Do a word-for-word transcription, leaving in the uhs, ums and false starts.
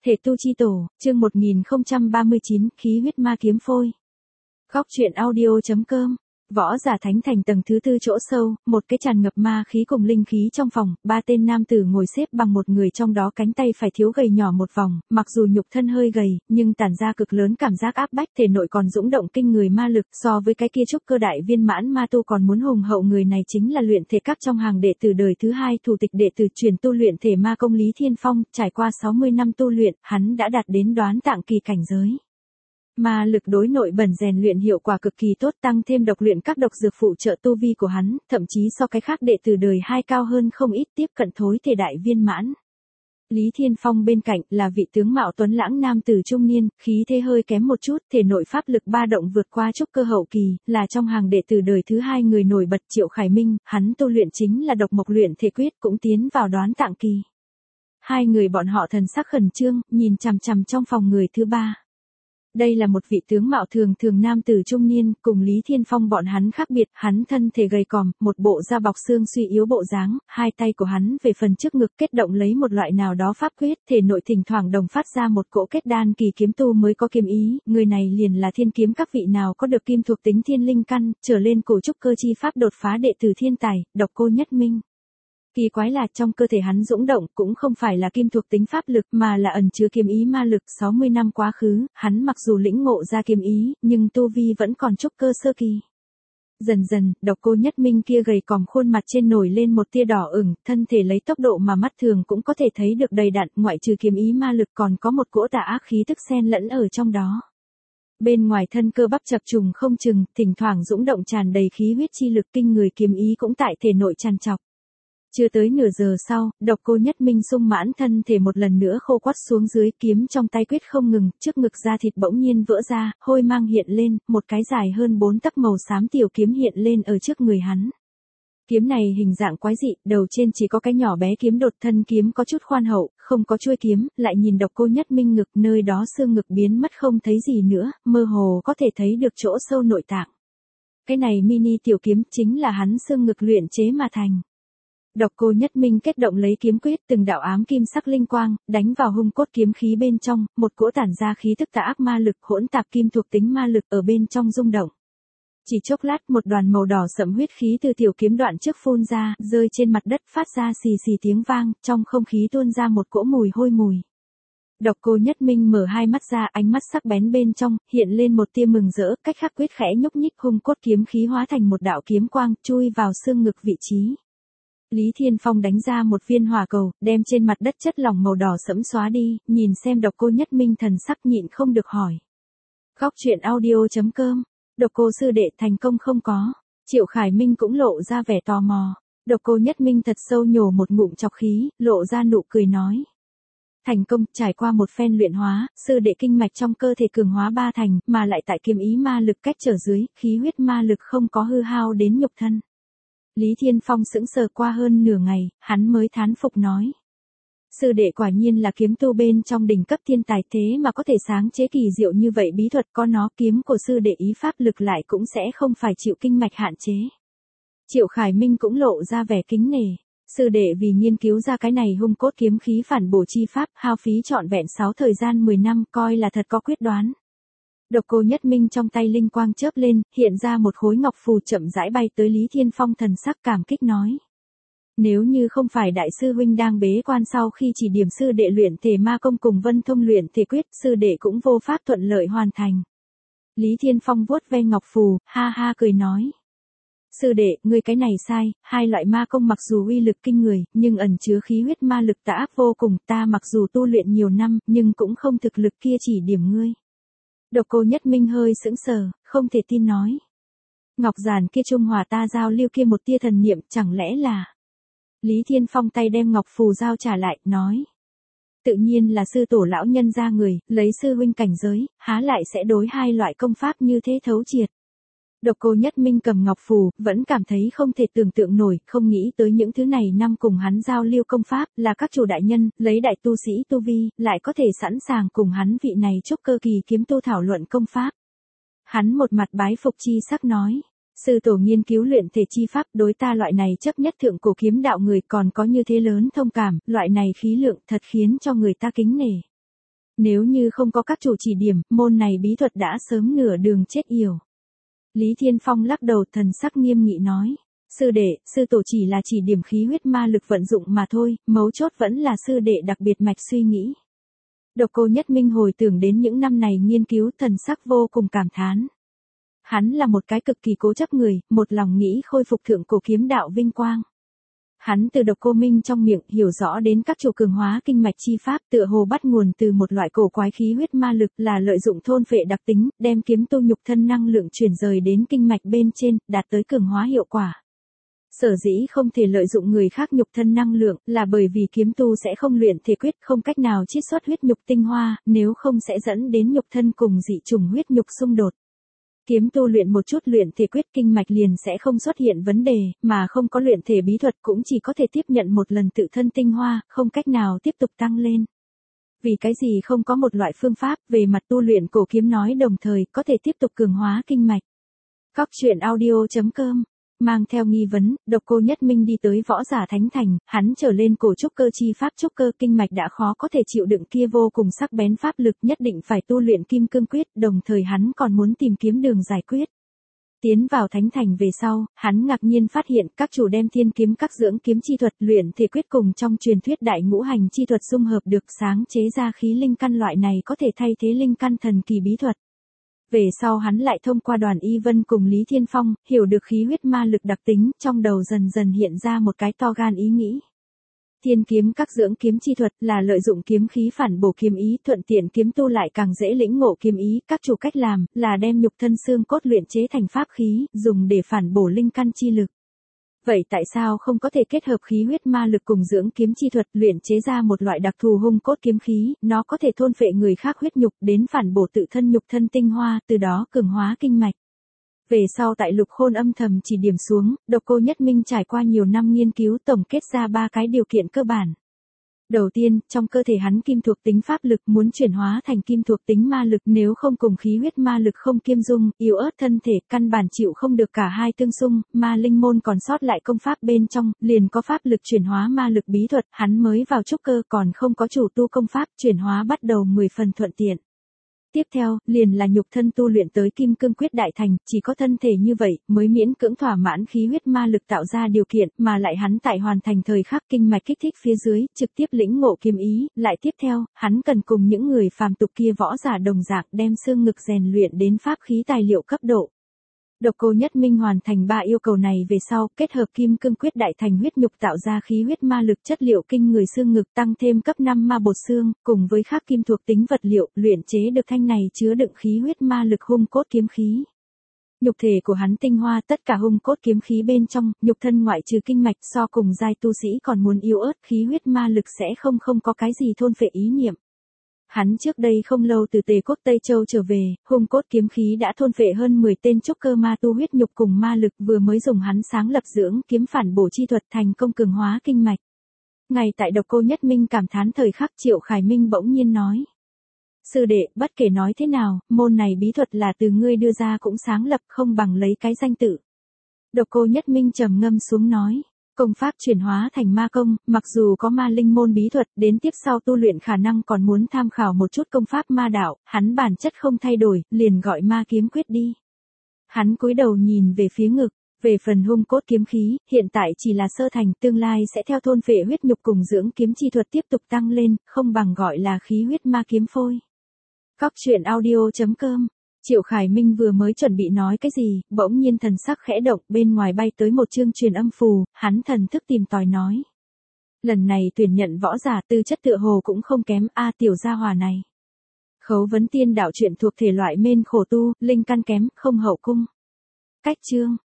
Thể tu chi tổ, chương một nghìn không trăm ba mươi chín, khí huyết ma kiếm phôi. Góc truyện audio.com. Võ giả thánh thành tầng thứ tư chỗ sâu, một cái tràn ngập ma khí cùng linh khí trong phòng, ba tên nam tử ngồi xếp bằng một người trong đó cánh tay phải thiếu gầy nhỏ một vòng, mặc dù nhục thân hơi gầy, nhưng tản ra cực lớn cảm giác áp bách, thể nội còn dũng động kinh người ma lực, so với cái kia trúc cơ đại viên mãn ma tu còn muốn hùng hậu. Người này chính là luyện thể cấp trong hàng đệ tử đời thứ hai thủ tịch đệ tử truyền tu luyện thể ma công Lý Thiên Phong, trải qua sáu mươi năm tu luyện, hắn đã đạt đến đoán tạng kỳ cảnh giới. Ma lực đối nội bẩn rèn luyện hiệu quả cực kỳ tốt, tăng thêm độc luyện các độc dược phụ trợ tu vi của hắn, thậm chí so cái khác đệ tử đời hai cao hơn không ít, tiếp cận thối thể đại viên mãn. Lý Thiên Phong bên cạnh là vị tướng mạo tuấn lãng nam tử trung niên, khí thế hơi kém một chút, thể nội pháp lực ba động vượt qua trúc cơ hậu kỳ, là trong hàng đệ tử đời thứ hai người nổi bật Triệu Khải Minh, hắn tu luyện chính là độc mộc luyện thể quyết, cũng tiến vào đoán tạng kỳ. Hai người bọn họ thần sắc khẩn trương, nhìn chằm chằm trong phòng người thứ ba. Đây là một vị tướng mạo thường thường nam tử trung niên, cùng Lý Thiên Phong bọn hắn khác biệt, hắn thân thể gầy còm, một bộ da bọc xương suy yếu bộ dáng, hai tay của hắn về phần trước ngực kết động lấy một loại nào đó pháp quyết, thể nội thỉnh thoảng đồng phát ra một cỗ kết đan kỳ kiếm tu mới có kiếm ý, người này liền là thiên kiếm các vị nào có được kim thuộc tính thiên linh căn, trở lên cổ trúc cơ chi pháp đột phá đệ tử thiên tài, Độc Cô Nhất Minh. Kỳ quái là trong cơ thể hắn dũng động cũng không phải là kim thuộc tính pháp lực mà là ẩn chứa kiếm ý ma lực. Sáu mươi năm quá khứ, hắn mặc dù lĩnh ngộ ra kiếm ý, nhưng tu vi vẫn còn trúc cơ sơ kỳ. Dần dần, Độc Cô Nhất Minh kia gầy còm khuôn mặt trên nổi lên một tia đỏ ửng, thân thể lấy tốc độ mà mắt thường cũng có thể thấy được đầy đặn, ngoại trừ kiếm ý ma lực còn có một cỗ tà ác khí tức xen lẫn ở trong đó. Bên ngoài thân cơ bắp chập trùng không chừng, thỉnh thoảng dũng động tràn đầy khí huyết chi lực, kinh người kiếm ý cũng tại thể nội tràn trọc. Chưa tới nửa giờ sau, Độc Cô Nhất Minh sung mãn thân thể một lần nữa khô quắt xuống dưới, kiếm trong tay quyết không ngừng, trước ngực da thịt bỗng nhiên vỡ ra, hôi mang hiện lên, một cái dài hơn bốn tấc màu xám tiểu kiếm hiện lên ở trước người hắn. Kiếm này hình dạng quái dị, đầu trên chỉ có cái nhỏ bé kiếm đột, thân kiếm có chút khoan hậu, không có chuôi kiếm, lại nhìn Độc Cô Nhất Minh ngực, nơi đó xương ngực biến mất không thấy gì nữa, mơ hồ có thể thấy được chỗ sâu nội tạng. Cái này mini tiểu kiếm chính là hắn xương ngực luyện chế mà thành. Độc Cô Nhất Minh kết động lấy kiếm quyết, từng đạo ám kim sắc linh quang, đánh vào hung cốt kiếm khí bên trong, một cỗ tản ra khí tức tà ác ma lực hỗn tạp kim thuộc tính ma lực ở bên trong rung động. Chỉ chốc lát một đoàn màu đỏ sẫm huyết khí từ tiểu kiếm đoạn trước phun ra, rơi trên mặt đất phát ra xì xì tiếng vang, trong không khí tuôn ra một cỗ mùi hôi mùi. Độc Cô Nhất Minh mở hai mắt ra, ánh mắt sắc bén bên trong, hiện lên một tia mừng rỡ, cách khắc quyết khẽ nhúc nhích, hung cốt kiếm khí hóa thành một đạo kiếm quang, chui vào xương ngực vị trí. Lý Thiên Phong đánh ra một viên hỏa cầu, đem trên mặt đất chất lỏng màu đỏ sẫm xóa đi, nhìn xem Độc Cô Nhất Minh thần sắc nhịn không được hỏi. Góc truyện audio.com. Độc Cô sư đệ thành công không có? Triệu Khải Minh cũng lộ ra vẻ tò mò. Độc Cô Nhất Minh thật sâu nhổ một ngụm trọc khí, lộ ra nụ cười nói. Thành công, trải qua một phen luyện hóa, sư đệ kinh mạch trong cơ thể cường hóa ba thành, mà lại tại kiếm ý ma lực cách trở dưới, khí huyết ma lực không có hư hao đến nhục thân. Lý Thiên Phong sững sờ qua hơn nửa ngày, hắn mới thán phục nói. Sư đệ quả nhiên là kiếm tu bên trong đỉnh cấp thiên tài, thế mà có thể sáng chế kỳ diệu như vậy bí thuật, có nó kiếm của sư đệ ý pháp lực lại cũng sẽ không phải chịu kinh mạch hạn chế. Triệu Khải Minh cũng lộ ra vẻ kính nể. Sư đệ vì nghiên cứu ra cái này hung cốt kiếm khí phản bổ chi pháp, hao phí trọn vẹn sáu thời gian mười năm, coi là thật có quyết đoán. Độc Cô Nhất Minh trong tay linh quang chớp lên, hiện ra một khối ngọc phù chậm rãi bay tới Lý Thiên Phong, thần sắc cảm kích nói. Nếu như không phải đại sư huynh đang bế quan sau khi chỉ điểm sư đệ luyện thể ma công cùng Vân Thông luyện thể quyết, sư đệ cũng vô pháp thuận lợi hoàn thành. Lý Thiên Phong vuốt ve ngọc phù, ha ha cười nói. Sư đệ, ngươi cái này sai, hai loại ma công mặc dù uy lực kinh người, nhưng ẩn chứa khí huyết ma lực tà ác vô cùng, ta mặc dù tu luyện nhiều năm, nhưng cũng không thực lực kia chỉ điểm ngươi. Độc Cô Nhất Minh hơi sững sờ, không thể tin nói. Ngọc giản kia trung hòa ta giao lưu kia một tia thần niệm, chẳng lẽ là... Lý Thiên Phong tay đem ngọc phù giao trả lại, nói. Tự nhiên là sư tổ lão nhân ra người, lấy sư huynh cảnh giới, há lại sẽ đối hai loại công pháp như thế thấu triệt. Độc Cô Nhất Minh cầm ngọc phù, vẫn cảm thấy không thể tưởng tượng nổi, không nghĩ tới những thứ này năm cùng hắn giao lưu công pháp, là các chủ đại nhân, lấy đại tu sĩ tu vi, lại có thể sẵn sàng cùng hắn vị này trúc cơ kỳ kiếm tu thảo luận công pháp. Hắn một mặt bái phục chi sắc nói, sư tổ nghiên cứu luyện thể chi pháp, đối ta loại này chấp nhất thượng cổ kiếm đạo người còn có như thế lớn thông cảm, loại này khí lượng thật khiến cho người ta kính nể. Nếu như không có các chủ chỉ điểm, môn này bí thuật đã sớm nửa đường chết yểu. Lý Thiên Phong lắc đầu, thần sắc nghiêm nghị nói. Sư đệ, sư tổ chỉ là chỉ điểm khí huyết ma lực vận dụng mà thôi, mấu chốt vẫn là sư đệ đặc biệt mạch suy nghĩ. Độc Cô Nhất Minh hồi tưởng đến những năm này nghiên cứu, thần sắc vô cùng cảm thán. Hắn là một cái cực kỳ cố chấp người, một lòng nghĩ khôi phục thượng cổ kiếm đạo vinh quang. Hắn từ Độc Cô Minh trong miệng hiểu rõ đến các chủ cường hóa kinh mạch chi pháp, tựa hồ bắt nguồn từ một loại cổ quái khí huyết ma lực, là lợi dụng thôn phệ đặc tính, đem kiếm tu nhục thân năng lượng chuyển rời đến kinh mạch bên trên, đạt tới cường hóa hiệu quả. Sở dĩ không thể lợi dụng người khác nhục thân năng lượng, là bởi vì kiếm tu sẽ không luyện thể quyết, không cách nào chiết xuất huyết nhục tinh hoa, nếu không sẽ dẫn đến nhục thân cùng dị chủng huyết nhục xung đột. Kiếm tu luyện một chút luyện thể quyết, kinh mạch liền sẽ không xuất hiện vấn đề, mà không có luyện thể bí thuật cũng chỉ có thể tiếp nhận một lần tự thân tinh hoa, không cách nào tiếp tục tăng lên. Vì cái gì không có một loại phương pháp về mặt tu luyện cổ kiếm nói đồng thời có thể tiếp tục cường hóa kinh mạch. Góc truyện audio chấm com mang theo nghi vấn, Độc Cô Nhất Minh đi tới Võ Giả Thánh Thành, hắn trở lên cổ trúc cơ chi pháp, trúc cơ kinh mạch đã khó có thể chịu đựng kia vô cùng sắc bén pháp lực, nhất định phải tu luyện kim cương quyết, đồng thời hắn còn muốn tìm kiếm đường giải quyết. Tiến vào Thánh Thành về sau, hắn ngạc nhiên phát hiện các chủ đem thiên kiếm các dưỡng kiếm chi thuật, luyện thể quyết cùng trong truyền thuyết đại ngũ hành chi thuật dung hợp được, sáng chế ra khí linh căn, loại này có thể thay thế linh căn thần kỳ bí thuật. Về sau hắn lại thông qua Đoàn Y Vân cùng Lý Thiên Phong, hiểu được khí huyết ma lực đặc tính, trong đầu dần dần hiện ra một cái to gan ý nghĩ. Thiên kiếm các dưỡng kiếm chi thuật là lợi dụng kiếm khí phản bổ kiếm ý, thuận tiện kiếm tu lại càng dễ lĩnh ngộ kiếm ý, các chủ cách làm là đem nhục thân xương cốt luyện chế thành pháp khí, dùng để phản bổ linh căn chi lực. Vậy tại sao không có thể kết hợp khí huyết ma lực cùng dưỡng kiếm chi thuật, luyện chế ra một loại đặc thù hung cốt kiếm khí, nó có thể thôn phệ người khác huyết nhục đến phản bổ tự thân nhục thân tinh hoa, từ đó cường hóa kinh mạch. Về sau tại Lục Khôn âm thầm chỉ điểm xuống, Độc Cô Nhất Minh trải qua nhiều năm nghiên cứu tổng kết ra ba cái điều kiện cơ bản. Đầu tiên, trong cơ thể hắn kim thuộc tính pháp lực muốn chuyển hóa thành kim thuộc tính ma lực, nếu không cùng khí huyết ma lực không kiêm dung, yếu ớt thân thể, căn bản chịu không được cả hai tương xung, ma linh môn còn sót lại công pháp bên trong, liền có pháp lực chuyển hóa ma lực bí thuật, hắn mới vào trúc cơ còn không có chủ tu công pháp, chuyển hóa bắt đầu mười phần thuận tiện. Tiếp theo, liền là nhục thân tu luyện tới kim cương quyết đại thành, chỉ có thân thể như vậy, mới miễn cưỡng thỏa mãn khí huyết ma lực tạo ra điều kiện, mà lại hắn tại hoàn thành thời khắc kinh mạch kích thích phía dưới, trực tiếp lĩnh ngộ kiếm ý, lại tiếp theo, hắn cần cùng những người phàm tục kia võ giả đồng dạng đem xương ngực rèn luyện đến pháp khí tài liệu cấp độ. Độc Cô Nhất Minh hoàn thành ba yêu cầu này về sau, kết hợp kim cương quyết đại thành huyết nhục tạo ra khí huyết ma lực chất liệu kinh người xương ngực, tăng thêm cấp năm ma bột xương, cùng với khác kim thuộc tính vật liệu, luyện chế được thanh này chứa đựng khí huyết ma lực hung cốt kiếm khí. Nhục thể của hắn tinh hoa tất cả hung cốt kiếm khí bên trong, nhục thân ngoại trừ kinh mạch, so cùng giai tu sĩ còn muốn yếu ớt, khí huyết ma lực sẽ không không có cái gì thôn phệ ý niệm. Hắn trước đây không lâu từ Tề quốc Tây Châu trở về, hung cốt kiếm khí đã thôn phệ hơn mười tên trúc cơ ma tu huyết nhục cùng ma lực, vừa mới dùng hắn sáng lập dưỡng kiếm phản bổ chi thuật thành công cường hóa kinh mạch. Ngay tại Độc Cô Nhất Minh cảm thán thời khắc, Triệu Khải Minh bỗng nhiên nói. Sư đệ, bất kể nói thế nào, môn này bí thuật là từ ngươi đưa ra cũng sáng lập, không bằng lấy cái danh tự. Độc Cô Nhất Minh trầm ngâm xuống nói. Công pháp chuyển hóa thành ma công, mặc dù có ma linh môn bí thuật, đến tiếp sau tu luyện khả năng còn muốn tham khảo một chút công pháp ma đạo, hắn bản chất không thay đổi, liền gọi ma kiếm quyết đi. Hắn cúi đầu nhìn về phía ngực, về phần hung cốt kiếm khí, hiện tại chỉ là sơ thành, tương lai sẽ theo thôn phệ huyết nhục cùng dưỡng kiếm chi thuật tiếp tục tăng lên, không bằng gọi là khí huyết ma kiếm phôi. Góc truyện audio chấm com Triệu Khải Minh vừa mới chuẩn bị nói cái gì, bỗng nhiên thần sắc khẽ động, bên ngoài bay tới một chương truyền âm phù, hắn thần thức tìm tòi nói. Lần này tuyển nhận võ giả tư chất tựa hồ cũng không kém, a tiểu gia hòa này. Khấu vấn tiên đạo truyện thuộc thể loại mên khổ tu, linh căn kém, không hậu cung. Cách chương